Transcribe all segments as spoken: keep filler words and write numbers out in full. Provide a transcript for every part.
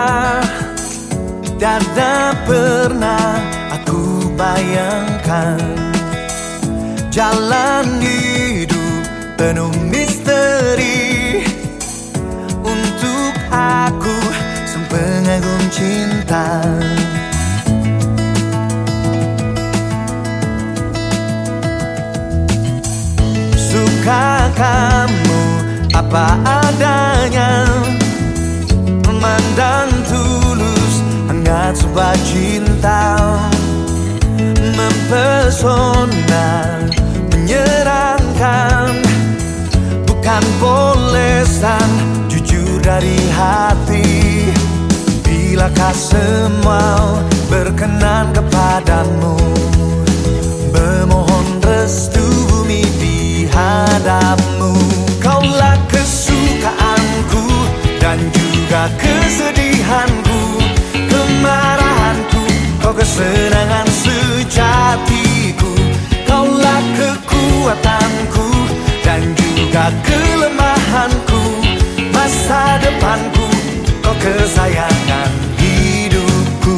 Tiada pernah aku bayangkan jalan hidup penuh misteri untuk aku sang pengagum cinta. Suka kamu apa adanya, memandang tulus hangat sebuah cinta, mempesona, menyenangkan, bukan polesan, jujur dari hati. Bilakah semua berkenan kepadamu, memohon restu bumi di hadapmu. Kaulah kesukaanku dan juga kesedihanku, kemarahanku, kau kesenangan sejatiku. Kaulah kekuatanku dan juga kelemahanku, masa depanku, kau kesayangan hidupku.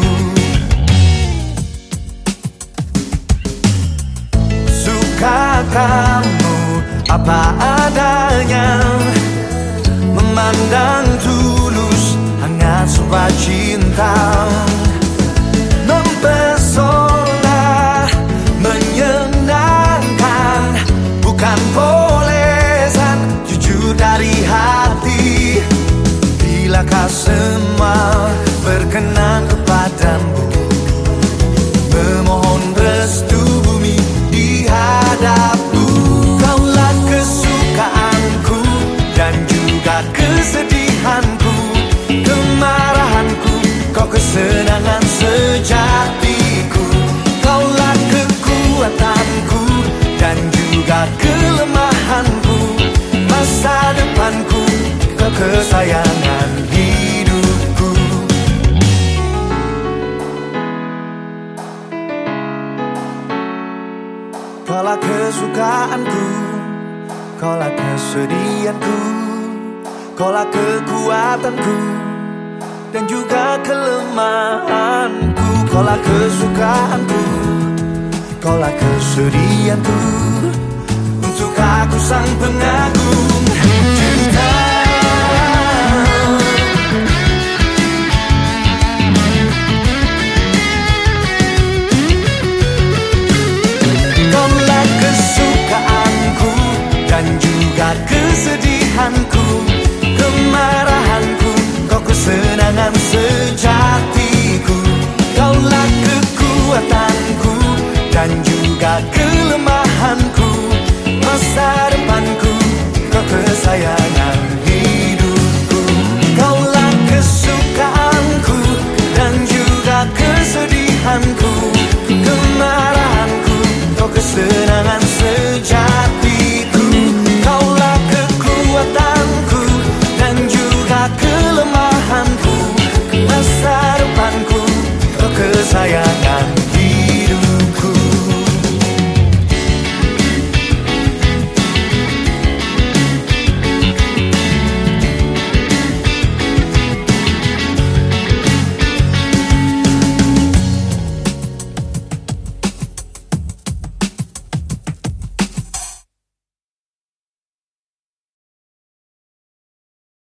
Suka kamu apa adanya, memandang tulus hangat sebuah cinta, mempesona, menyenangkan, bukan polesan, jujur dari hati. Bilakah semua berkenan kepadamu, memohon restu bumi di hadapmu. Kaulah kesukaanku dan juga kesedihanku, kemarahanku, kau kesenangan sejatiku. Kaulah kekuatanku dan juga kelemahanku, masa depanku, kau kesayangan hidupku. Kaulah kesukaanku, kaulah kesedihanku, kaulah kekuatanku dan juga kelemahanku. Kaulah kesukaanku, kaulah kesedihanku, untuk aku sang pengagum cinta. Kaulah kesukaanku dan juga kesedihanku, kemarahanku, kau kesenangan sejatiku. Kaulah kekuatanku dan juga kelemahanku, masa depanku, kau kesayangan.